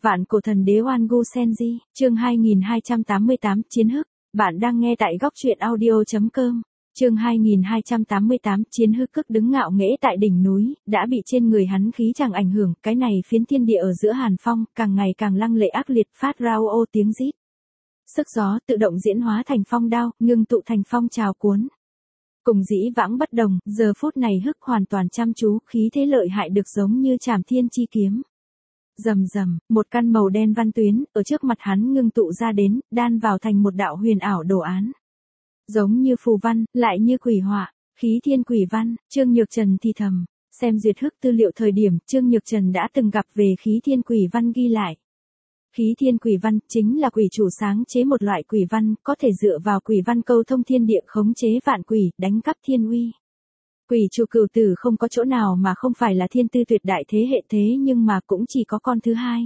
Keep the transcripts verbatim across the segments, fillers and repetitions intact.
Vạn cổ thần đế Oan Gu Senji, chương hai nghìn hai trăm tám mươi tám, Chiến Hức. Bạn đang nghe tại góc truyện audio chấm com. Chương hai nghìn hai trăm tám mươi tám, Chiến Hức cức đứng ngạo nghễ tại đỉnh núi, đã bị trên người hắn khí chàng ảnh hưởng, cái này phiến thiên địa ở giữa hàn phong, càng ngày càng lăng lệ ác liệt, phát ra ô ô tiếng rít. Sức gió tự động diễn hóa thành phong đao, ngưng tụ thành phong trào cuốn. Cùng dĩ vãng bất đồng, giờ phút này Hức hoàn toàn chăm chú, khí thế lợi hại được giống như trảm thiên chi kiếm. Rầm rầm, một căn màu đen văn tuyến, ở trước mặt hắn ngưng tụ ra đến, đan vào thành một đạo huyền ảo đồ án. Giống như phù văn, lại như quỷ họa, khí thiên quỷ văn, Trương Nhược Trần thì thầm, xem duyệt Hức tư liệu thời điểm, Trương Nhược Trần đã từng gặp về khí thiên quỷ văn ghi lại. Khí thiên quỷ văn, chính là quỷ chủ sáng chế một loại quỷ văn, có thể dựa vào quỷ văn câu thông thiên địa khống chế vạn quỷ, đánh cắp thiên uy. Quỷ chủ cửu tử không có chỗ nào mà không phải là thiên tư tuyệt đại thế hệ thế nhưng mà cũng chỉ có con thứ hai.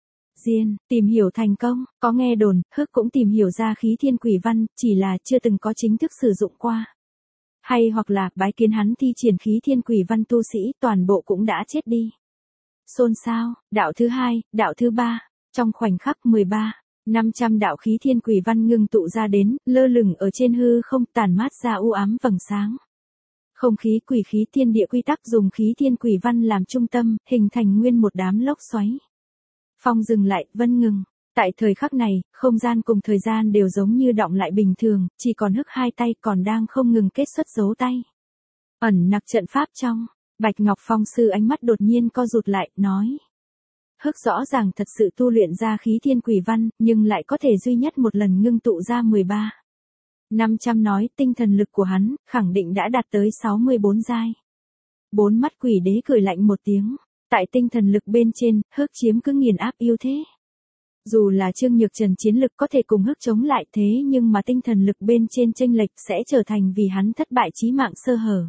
Diên, tìm hiểu thành công, có nghe đồn, Hức cũng tìm hiểu ra khí thiên quỷ văn, chỉ là chưa từng có chính thức sử dụng qua. Hay hoặc là, bái kiến hắn thi triển khí thiên quỷ văn tu sĩ, toàn bộ cũng đã chết đi. Xôn xao, đạo thứ hai, đạo thứ ba, trong khoảnh khắc mười ba, năm trăm đạo khí thiên quỷ văn ngưng tụ ra đến, lơ lửng ở trên hư không tàn mát ra u ám vầng sáng. Không khí quỷ khí thiên địa quy tắc dùng khí thiên quỷ văn làm trung tâm, hình thành nguyên một đám lốc xoáy. Phong dừng lại, vân ngừng. Tại thời khắc này, không gian cùng thời gian đều giống như đọng lại bình thường, chỉ còn Hức hai tay còn đang không ngừng kết xuất dấu tay. Ẩn nặc trận pháp trong, Bạch Ngọc Phong sư ánh mắt đột nhiên co rụt lại, nói. Hức rõ ràng thật sự tu luyện ra khí thiên quỷ văn, nhưng lại có thể duy nhất một lần ngưng tụ ra mười ba. năm trăm nói, tinh thần lực của hắn, khẳng định đã đạt tới sáu mươi bốn giai. Bốn mắt quỷ đế cười lạnh một tiếng. Tại tinh thần lực bên trên, Hức chiếm cứ nghiền áp ưu thế. Dù là Trương Nhược Trần chiến lực có thể cùng Hức chống lại thế nhưng mà tinh thần lực bên trên chênh lệch sẽ trở thành vì hắn thất bại chí mạng sơ hở.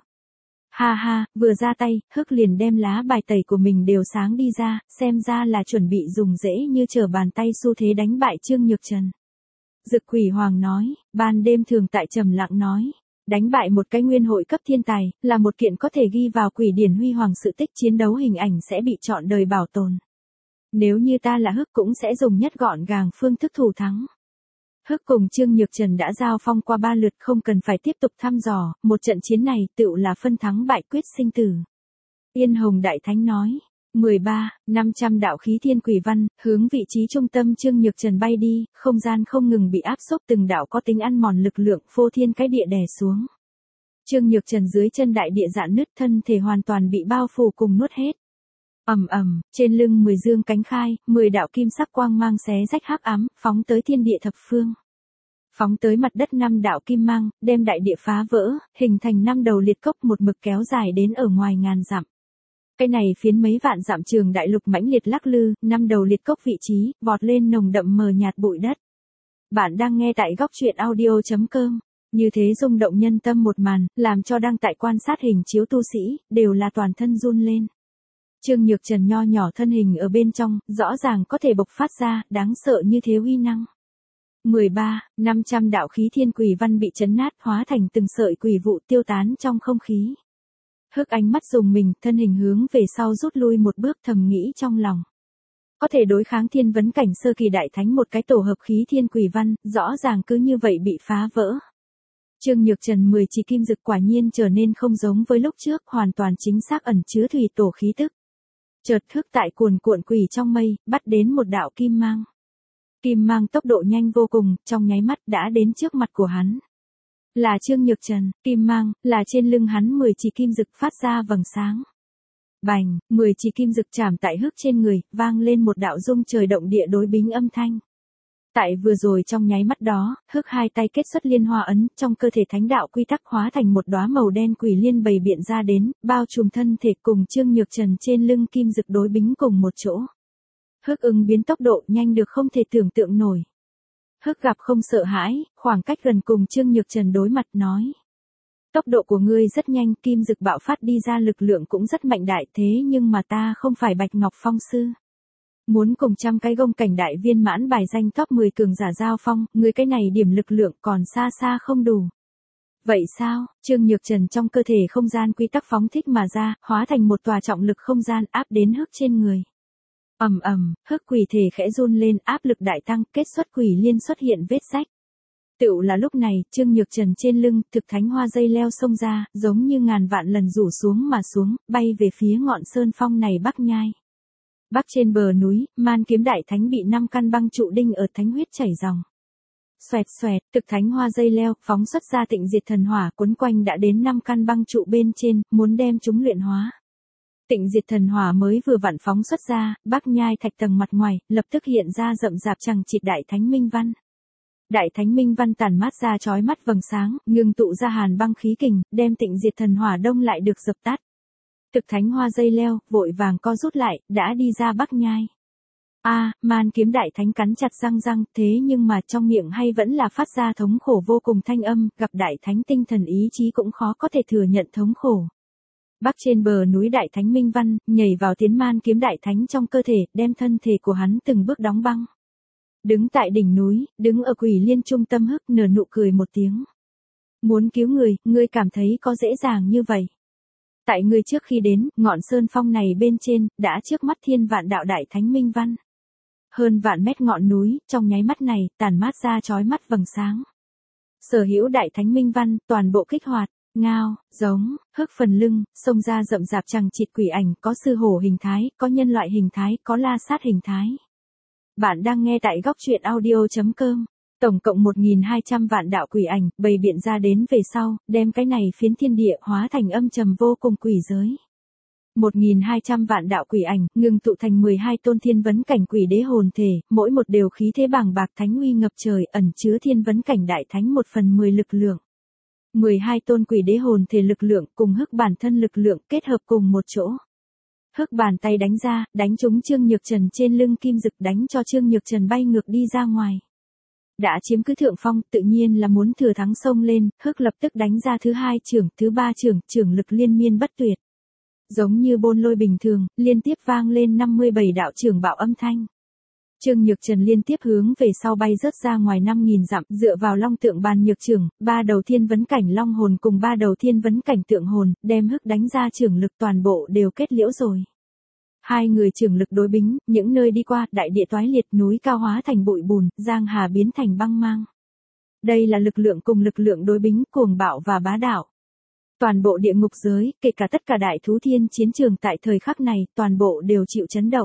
Ha ha, vừa ra tay, Hức liền đem lá bài tẩy của mình đều sáng đi ra, xem ra là chuẩn bị dùng dễ như trở bàn tay xu thế đánh bại Trương Nhược Trần. Dực Quỷ Hoàng nói, ban đêm thường tại trầm lặng nói, đánh bại một cái nguyên hội cấp thiên tài, là một kiện có thể ghi vào quỷ điển huy hoàng sự tích chiến đấu hình ảnh sẽ bị trọn đời bảo tồn. Nếu như ta là Hức cũng sẽ dùng nhất gọn gàng phương thức thủ thắng. Hức cùng Trương Nhược Trần đã giao phong qua ba lượt không cần phải tiếp tục thăm dò, một trận chiến này tựu là phân thắng bại quyết sinh tử. Yên Hồng Đại Thánh nói. mười ba, năm trăm đạo khí thiên quỷ văn, hướng vị trí trung tâm Trương Nhược Trần bay đi, không gian không ngừng bị áp xúc từng đạo có tính ăn mòn lực lượng phô thiên cái địa đè xuống. Trương Nhược Trần dưới chân đại địa dạn nứt thân thể hoàn toàn bị bao phủ cùng nuốt hết. Ầm ầm, trên lưng mười dương cánh khai, mười đạo kim sắc quang mang xé rách hắc ám, phóng tới thiên địa thập phương. Phóng tới mặt đất năm đạo kim mang, đem đại địa phá vỡ, hình thành năm đầu liệt cốc một mực kéo dài đến ở ngoài ngàn dặm. Cái này phiến mấy vạn dặm trường đại lục mãnh liệt lắc lư, năm đầu liệt cốc vị trí, vọt lên nồng đậm mờ nhạt bụi đất. Bạn đang nghe tại góc truyện audio chấm com. Như thế rung động nhân tâm một màn, làm cho đang tại quan sát hình chiếu tu sĩ, đều là toàn thân run lên. Trương Nhược Trần nho nhỏ thân hình ở bên trong, rõ ràng có thể bộc phát ra, đáng sợ như thế uy năng. mười ba, năm trăm đạo khí thiên quỷ văn bị chấn nát hóa thành từng sợi quỷ vụ tiêu tán trong không khí. Hức ánh mắt dùng mình, thân hình hướng về sau rút lui một bước thầm nghĩ trong lòng. Có thể đối kháng thiên vấn cảnh sơ kỳ đại thánh một cái tổ hợp khí thiên quỷ văn, rõ ràng cứ như vậy bị phá vỡ. Trương Nhược Trần mười chỉ kim dực quả nhiên trở nên không giống với lúc trước, hoàn toàn chính xác ẩn chứa thủy tổ khí tức. Chợt Hức tại cuồn cuộn quỷ trong mây, bắt đến một đạo kim mang. Kim mang tốc độ nhanh vô cùng, trong nháy mắt đã đến trước mặt của hắn. Là Trương Nhược Trần, kim mang, là trên lưng hắn mười chỉ kim dực phát ra vầng sáng. Bành, mười chỉ kim dực chạm tại Hức trên người, vang lên một đạo rung trời động địa đối bính âm thanh. Tại vừa rồi trong nháy mắt đó, Hức hai tay kết xuất liên hoa ấn, trong cơ thể thánh đạo quy tắc hóa thành một đóa màu đen quỷ liên bày biện ra đến, bao trùm thân thể cùng Trương Nhược Trần trên lưng kim dực đối bính cùng một chỗ. Hức ứng biến tốc độ nhanh được không thể tưởng tượng nổi. Hức gặp không sợ hãi, khoảng cách gần cùng Trương Nhược Trần đối mặt nói. Tốc độ của ngươi rất nhanh, kim dực bạo phát đi ra lực lượng cũng rất mạnh đại thế nhưng mà ta không phải Bạch Ngọc Phong sư. Muốn cùng trăm cái gông cảnh đại viên mãn bài danh top mười cường giả giao phong, ngươi cái này điểm lực lượng còn xa xa không đủ. Vậy sao, Trương Nhược Trần trong cơ thể không gian quy tắc phóng thích mà ra, hóa thành một tòa trọng lực không gian áp đến Hức trên người. Ầm ầm, hức quỷ thể khẽ run lên, áp lực đại tăng, kết xuất quỷ liên xuất hiện vết rách. Tựu là lúc này, Trương Nhược Trần trên lưng, thực thánh hoa dây leo xông ra, giống như ngàn vạn lần rủ xuống mà xuống, bay về phía ngọn sơn phong này Bắc Nhai. Bắc trên bờ núi, Man Kiếm Đại Thánh bị năm căn băng trụ đinh ở thánh huyết chảy ròng. Xoẹt xoẹt, thực thánh hoa dây leo, phóng xuất ra tịnh diệt thần hỏa cuốn quanh đã đến năm căn băng trụ bên trên, muốn đem chúng luyện hóa. Tịnh diệt thần hỏa mới vừa vặn phóng xuất ra, Bắc Nhai thạch tầng mặt ngoài, lập tức hiện ra rậm rạp chằng chịt Đại Thánh Minh Văn. Đại Thánh Minh Văn tản mát ra chói mắt vầng sáng, ngưng tụ ra hàn băng khí kình, đem tịnh diệt thần hỏa đông lại được dập tắt. Thực thánh hoa dây leo, vội vàng co rút lại, đã đi ra Bắc Nhai. A, à, Man Kiếm Đại Thánh cắn chặt răng răng, thế nhưng mà trong miệng hay vẫn là phát ra thống khổ vô cùng thanh âm, gặp Đại Thánh tinh thần ý chí cũng khó có thể thừa nhận thống khổ. Bắc trên bờ núi Đại Thánh Minh Văn, nhảy vào tiến Man Kiếm Đại Thánh trong cơ thể, đem thân thể của hắn từng bước đóng băng. Đứng tại đỉnh núi, đứng ở quỷ liên trung tâm hức nở nụ cười một tiếng. Muốn cứu người, ngươi cảm thấy có dễ dàng như vậy. Tại ngươi trước khi đến, ngọn sơn phong này bên trên, đã trước mắt thiên vạn đạo Đại Thánh Minh Văn. Hơn vạn mét ngọn núi, trong nháy mắt này, tản mát ra chói mắt vầng sáng. Sở hữu Đại Thánh Minh Văn, toàn bộ kích hoạt, ngao, giống, hức phần lưng, xông ra rậm rạp chằng chịt quỷ ảnh, có sư hổ hình thái, có nhân loại hình thái, có la sát hình thái. Bạn đang nghe tại góc truyện audio chấm com. Tổng cộng một nghìn hai trăm vạn đạo quỷ ảnh, bày biện ra đến về sau, đem cái này phiến thiên địa hóa thành âm trầm vô cùng quỷ giới. một nghìn hai trăm vạn đạo quỷ ảnh, ngừng tụ thành mười hai tôn thiên vấn cảnh quỷ đế hồn thể, mỗi một đều khí thế bàng bạc thánh uy ngập trời, ẩn chứa thiên vấn cảnh đại thánh một phần mười lực lượng. mười hai tôn quỷ đế hồn thể lực lượng cùng hức bản thân lực lượng kết hợp cùng một chỗ. Hức bàn tay đánh ra, đánh trúng Trương Nhược Trần trên lưng kim dực, đánh cho Trương Nhược Trần bay ngược đi ra ngoài. Đã chiếm cứ thượng phong, tự nhiên là muốn thừa thắng xông lên, hức lập tức đánh ra thứ hai chưởng, thứ ba chưởng, chưởng lực liên miên bất tuyệt. Giống như bôn lôi bình thường, liên tiếp vang lên năm mươi bảy đạo chưởng bạo âm thanh. Trương Nhược Trần liên tiếp hướng về sau bay rớt ra ngoài năm nghìn dặm, dựa vào long tượng bàn nhược chưởng, ba đầu thiên vấn cảnh long hồn cùng ba đầu thiên vấn cảnh tượng hồn, đem hức đánh ra chưởng lực toàn bộ đều kết liễu rồi. Hai người chưởng lực đối bính, những nơi đi qua, đại địa toái liệt, núi cao hóa thành bụi bùn, giang hà biến thành băng mang. Đây là lực lượng cùng lực lượng đối bính, cuồng bạo và bá đạo. Toàn bộ địa ngục giới, kể cả tất cả đại thú thiên chiến trường tại thời khắc này, toàn bộ đều chịu chấn động.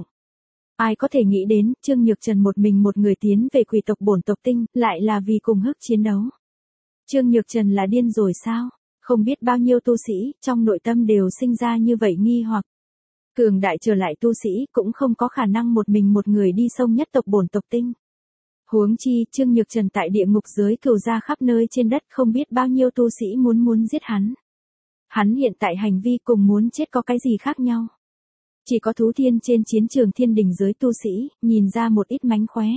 Ai có thể nghĩ đến, Trương Nhược Trần một mình một người tiến về quỷ tộc bổn tộc tinh, lại là vì cùng hức chiến đấu. Trương Nhược Trần là điên rồi sao? Không biết bao nhiêu tu sĩ, trong nội tâm đều sinh ra như vậy nghi hoặc. Cường đại trở lại tu sĩ, cũng không có khả năng một mình một người đi sông nhất tộc bổn tộc tinh. Huống chi, Trương Nhược Trần tại địa ngục giới cửu ra khắp nơi trên đất, không biết bao nhiêu tu sĩ muốn muốn giết hắn. Hắn hiện tại hành vi cùng muốn chết có cái gì khác nhau? Chỉ có thú thiên trên chiến trường thiên đình giới tu sĩ, nhìn ra một ít mánh khóe.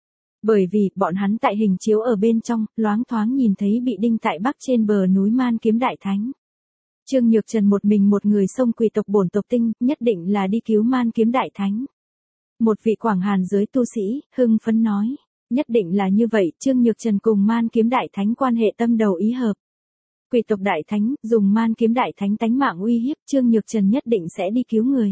Bởi vì, bọn hắn tại hình chiếu ở bên trong, loáng thoáng nhìn thấy bị đinh tại bắc trên bờ núi Man Kiếm Đại Thánh. Trương Nhược Trần một mình một người xông quỷ tộc bổn tộc tinh, nhất định là đi cứu Man Kiếm Đại Thánh. Một vị Quảng Hàn giới tu sĩ, hưng phấn nói, nhất định là như vậy, Trương Nhược Trần cùng Man Kiếm Đại Thánh quan hệ tâm đầu ý hợp. Quỷ tộc Đại Thánh, dùng Man Kiếm Đại Thánh tánh mạng uy hiếp, Trương Nhược Trần nhất định sẽ đi cứu người.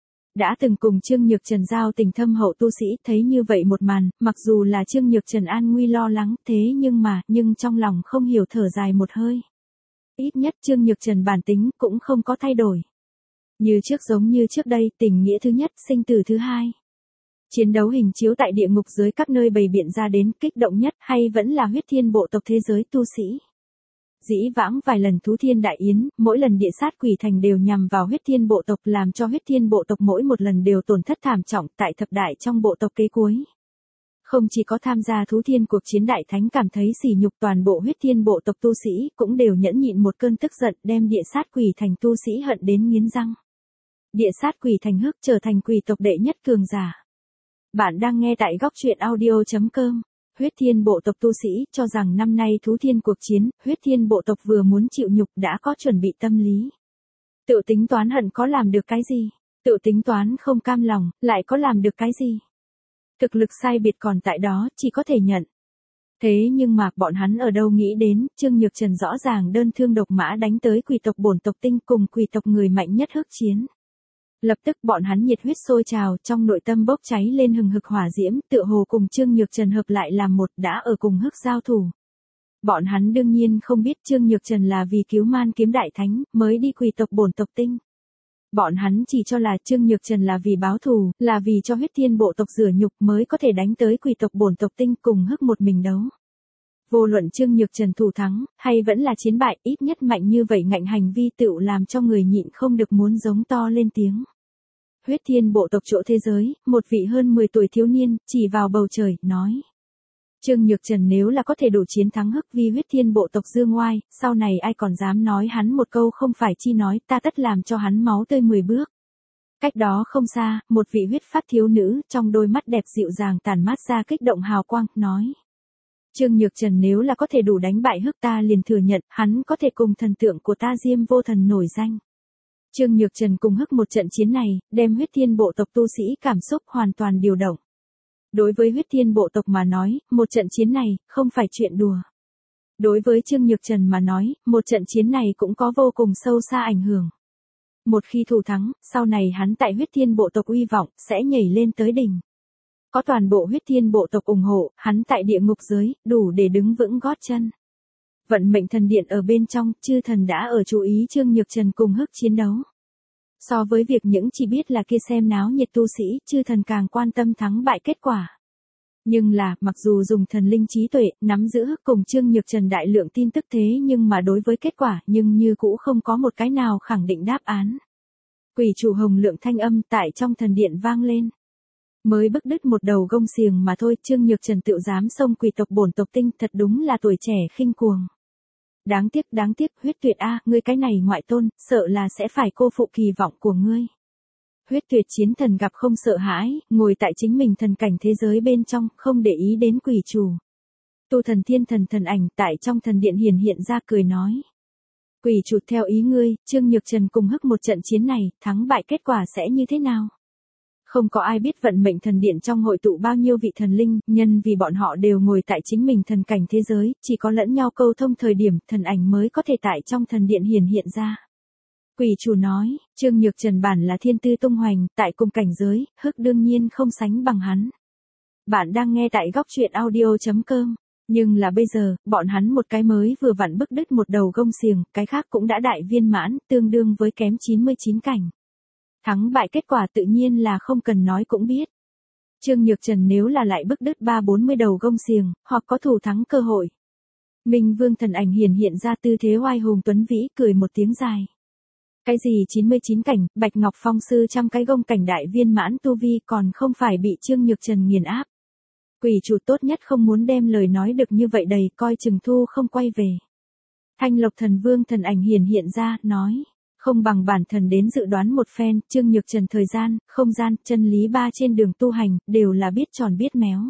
Đã từng cùng Trương Nhược Trần giao tình thâm hậu tu sĩ, thấy như vậy một màn, mặc dù là Trương Nhược Trần an nguy lo lắng, thế nhưng mà, nhưng trong lòng không hiểu thở dài một hơi. Ít nhất Trương Nhược Trần bản tính cũng không có thay đổi. Như trước giống như trước đây, tình nghĩa thứ nhất, sinh tử thứ hai. Chiến đấu hình chiếu tại địa ngục giới các nơi bày biện ra đến, kích động nhất hay vẫn là huyết thiên bộ tộc thế giới tu sĩ. Dĩ vãng vài lần thú thiên đại yến, mỗi lần địa sát quỷ thành đều nhằm vào huyết thiên bộ tộc, làm cho huyết thiên bộ tộc mỗi một lần đều tổn thất thảm trọng tại thập đại trong bộ tộc kế cuối. Không chỉ có tham gia thú thiên cuộc chiến đại thánh cảm thấy sỉ nhục, toàn bộ huyết thiên bộ tộc tu sĩ cũng đều nhẫn nhịn một cơn tức giận, đem địa sát quỷ thành tu sĩ hận đến nghiến răng. Địa sát quỷ thành hức trở thành quỷ tộc đệ nhất cường giả. Bạn đang nghe tại góc truyện audio chấm com. Huyết thiên bộ tộc tu sĩ cho rằng năm nay thú thiên cuộc chiến, huyết thiên bộ tộc vừa muốn chịu nhục đã có chuẩn bị tâm lý. Tự tính toán hận có làm được cái gì? Tự tính toán không cam lòng, lại có làm được cái gì? Thực lực sai biệt còn tại đó, chỉ có thể nhận. Thế nhưng mà, bọn hắn ở đâu nghĩ đến, Trương Nhược Trần rõ ràng đơn thương độc mã đánh tới quỷ tộc bổn tộc tinh cùng quỷ tộc người mạnh nhất hức chiến. Lập tức bọn hắn nhiệt huyết sôi trào, trong nội tâm bốc cháy lên hừng hực hỏa diễm, tựa hồ cùng Trương Nhược Trần hợp lại làm một, đã ở cùng hức giao thủ. Bọn hắn đương nhiên không biết Trương Nhược Trần là vì cứu Man Kiếm Đại Thánh, mới đi quỳ tộc bổn tộc tinh. Bọn hắn chỉ cho là Trương Nhược Trần là vì báo thù, là vì cho huyết thiên bộ tộc rửa nhục mới có thể đánh tới quỳ tộc bổn tộc tinh cùng hức một mình đấu. Vô luận Trương Nhược Trần thủ thắng, hay vẫn là chiến bại, ít nhất mạnh như vậy ngạnh hành vi tựu làm cho người nhịn không được muốn giống to lên tiếng. Huyết thiên bộ tộc chỗ thế giới, một vị hơn mười tuổi thiếu niên, chỉ vào bầu trời, nói. Trương Nhược Trần nếu là có thể đủ chiến thắng hức vi huyết thiên bộ tộc dương ngoai, sau này ai còn dám nói hắn một câu không phải chi nói, ta tất làm cho hắn máu tươi mười bước. Cách đó không xa, một vị huyết phát thiếu nữ, trong đôi mắt đẹp dịu dàng tàn mát ra kích động hào quang, nói. Trương Nhược Trần nếu là có thể đủ đánh bại hức ta liền thừa nhận, hắn có thể cùng thần tượng của ta Diêm Vô Thần nổi danh. Trương Nhược Trần cùng hức một trận chiến này, đem huyết thiên bộ tộc tu sĩ cảm xúc hoàn toàn điều động. Đối với huyết thiên bộ tộc mà nói, một trận chiến này, không phải chuyện đùa. Đối với Trương Nhược Trần mà nói, một trận chiến này cũng có vô cùng sâu xa ảnh hưởng. Một khi thủ thắng, sau này hắn tại huyết thiên bộ tộc uy vọng, sẽ nhảy lên tới đỉnh. Có toàn bộ huyết thiên bộ tộc ủng hộ, hắn tại địa ngục giới, đủ để đứng vững gót chân. Vận mệnh thần điện ở bên trong, chư thần đã ở chú ý Trương Nhược Trần cùng hức chiến đấu. So với việc những chỉ biết là kia xem náo nhiệt tu sĩ, chư thần càng quan tâm thắng bại kết quả. Nhưng là, mặc dù dùng thần linh trí tuệ, nắm giữ hức cùng Trương Nhược Trần đại lượng tin tức thế nhưng mà đối với kết quả, nhưng như cũ không có một cái nào khẳng định đáp án. Quỷ chủ hồng lượng thanh âm tại trong thần điện vang lên. Mới bức đứt một đầu gông xiềng mà thôi, Trương Nhược Trần tự dám xông quỷ tộc bổn tộc tinh, thật đúng là tuổi trẻ khinh cuồng. Đáng tiếc, đáng tiếc, huyết tuyệt a, ngươi cái này ngoại tôn, sợ là sẽ phải cô phụ kỳ vọng của ngươi. Huyết tuyệt chiến thần gặp không sợ hãi, ngồi tại chính mình thần cảnh thế giới bên trong, không để ý đến quỷ chủ. Tu thần thiên thần thần ảnh tại trong thần điện hiển hiện ra cười nói. Quỷ chủ theo ý ngươi, Trương Nhược Trần cùng hức một trận chiến này, thắng bại kết quả sẽ như thế nào? Không có ai biết vận mệnh thần điện trong hội tụ bao nhiêu vị thần linh, nhân vì bọn họ đều ngồi tại chính mình thần cảnh thế giới, chỉ có lẫn nhau câu thông thời điểm, thần ảnh mới có thể tại trong thần điện hiển hiện ra. Quỷ chủ nói, Trương Nhược Trần bản là thiên tư tung hoành, tại cùng cảnh giới, hức đương nhiên không sánh bằng hắn. Bạn đang nghe tại góc truyện audio chấm com, nhưng là bây giờ, bọn hắn một cái mới vừa vặn bức đứt một đầu gông xiềng, cái khác cũng đã đại viên mãn, tương đương với kém chín mươi chín cảnh. Thắng bại kết quả tự nhiên là không cần nói cũng biết. Trương Nhược Trần nếu là lại bức đứt ba bốn mươi đầu gông xiềng, hoặc có thủ thắng cơ hội. Minh Vương thần ảnh hiển hiện ra tư thế oai hùng tuấn vĩ, cười một tiếng dài. Cái gì chín mươi chín cảnh, Bạch Ngọc Phong sư trăm cái gông cảnh đại viên mãn tu vi còn không phải bị Trương Nhược Trần nghiền áp. Quỷ chủ tốt nhất không muốn đem lời nói được như vậy đầy, coi chừng thu không quay về. Thanh Lộc thần vương thần ảnh hiển hiện ra, nói. Không bằng bản thần đến dự đoán một phen, Trương Nhược Trần thời gian, không gian, chân lý ba trên đường tu hành, đều là biết tròn biết méo.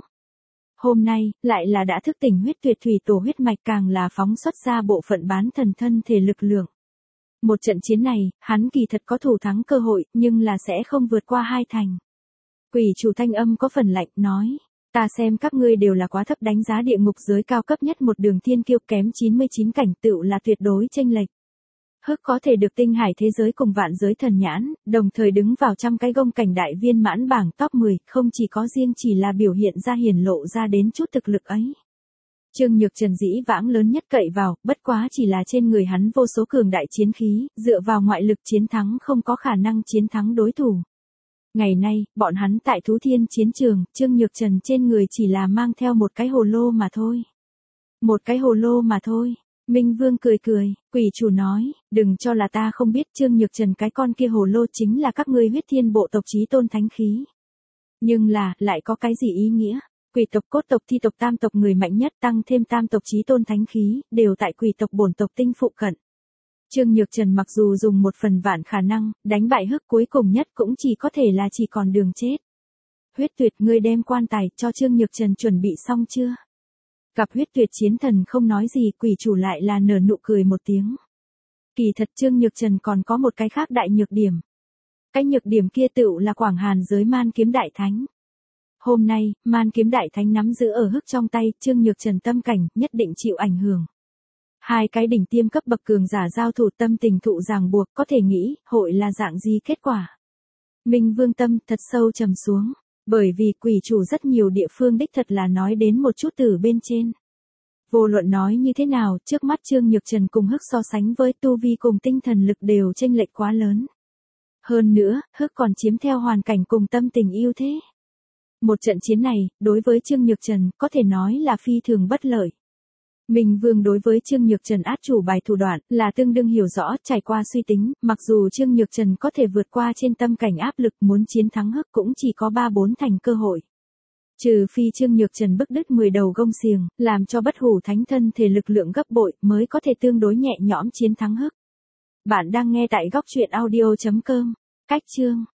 Hôm nay, lại là đã thức tỉnh huyết tuyệt thủy tổ huyết mạch, càng là phóng xuất ra bộ phận bán thần thân thể lực lượng. Một trận chiến này, hắn kỳ thật có thủ thắng cơ hội, nhưng là sẽ không vượt qua hai thành. Quỷ chủ thanh âm có phần lạnh, nói. Ta xem các ngươi đều là quá thấp đánh giá địa ngục giới cao cấp nhất một đường thiên kiêu, kém chín mươi chín cảnh tựu là tuyệt đối chênh lệch. Hức có thể được tinh hải thế giới cùng vạn giới thần nhãn, đồng thời đứng vào trăm cái gông cảnh đại viên mãn bảng top mười, không chỉ có riêng chỉ là biểu hiện ra hiển lộ ra đến chút thực lực ấy. Trương Nhược Trần dĩ vãng lớn nhất cậy vào, bất quá chỉ là trên người hắn vô số cường đại chiến khí, dựa vào ngoại lực chiến thắng không có khả năng chiến thắng đối thủ. Ngày nay, bọn hắn tại Thú Thiên chiến trường, Trương Nhược Trần trên người chỉ là mang theo một cái hồ lô mà thôi. Một cái hồ lô mà thôi. Minh Vương cười cười, quỷ chủ nói, đừng cho là ta không biết Trương Nhược Trần cái con kia hồ lô chính là các ngươi huyết thiên bộ tộc chí tôn thánh khí. Nhưng là, lại có cái gì ý nghĩa? Quỷ tộc cốt tộc thi tộc tam tộc người mạnh nhất tăng thêm tam tộc chí tôn thánh khí, đều tại quỷ tộc bổn tộc tinh phụ cận. Trương Nhược Trần mặc dù dùng một phần vạn khả năng, đánh bại hức cuối cùng nhất cũng chỉ có thể là chỉ còn đường chết. Huyết tuyệt, ngươi đem quan tài cho Trương Nhược Trần chuẩn bị xong chưa? Gặp huyết tuyệt chiến thần không nói gì, quỷ chủ lại là nở nụ cười một tiếng. Kỳ thật Trương Nhược Trần còn có một cái khác đại nhược điểm. Cái nhược điểm kia tựu là Quảng Hàn giới Man Kiếm Đại Thánh. Hôm nay, Man Kiếm Đại Thánh nắm giữ ở hức trong tay, Trương Nhược Trần tâm cảnh nhất định chịu ảnh hưởng. Hai cái đỉnh tiêm cấp bậc cường giả giao thủ, tâm tình thụ ràng buộc, có thể nghĩ, hội là dạng gì kết quả. Minh Vương tâm thật sâu trầm xuống, bởi vì quỷ chủ rất nhiều địa phương đích thật là nói đến một chút từ bên trên. Vô luận nói như thế nào, trước mắt Trương Nhược Trần cùng Hức so sánh với tu vi cùng tinh thần lực đều chênh lệch quá lớn. Hơn nữa, Hức còn chiếm theo hoàn cảnh cùng tâm tình ưu thế. Một trận chiến này, đối với Trương Nhược Trần, có thể nói là phi thường bất lợi. Minh Vương đối với Trương Nhược Trần át chủ bài thủ đoạn, là tương đương hiểu rõ, trải qua suy tính, mặc dù Trương Nhược Trần có thể vượt qua trên tâm cảnh áp lực muốn chiến thắng Hức cũng chỉ có ba bốn thành cơ hội. Trừ phi Trương Nhược Trần bức đứt mười đầu gông xiềng, làm cho bất hủ thánh thân thể lực lượng gấp bội mới có thể tương đối nhẹ nhõm chiến thắng Hức. Bạn đang nghe tại góc truyện audio chấm com. Cách chương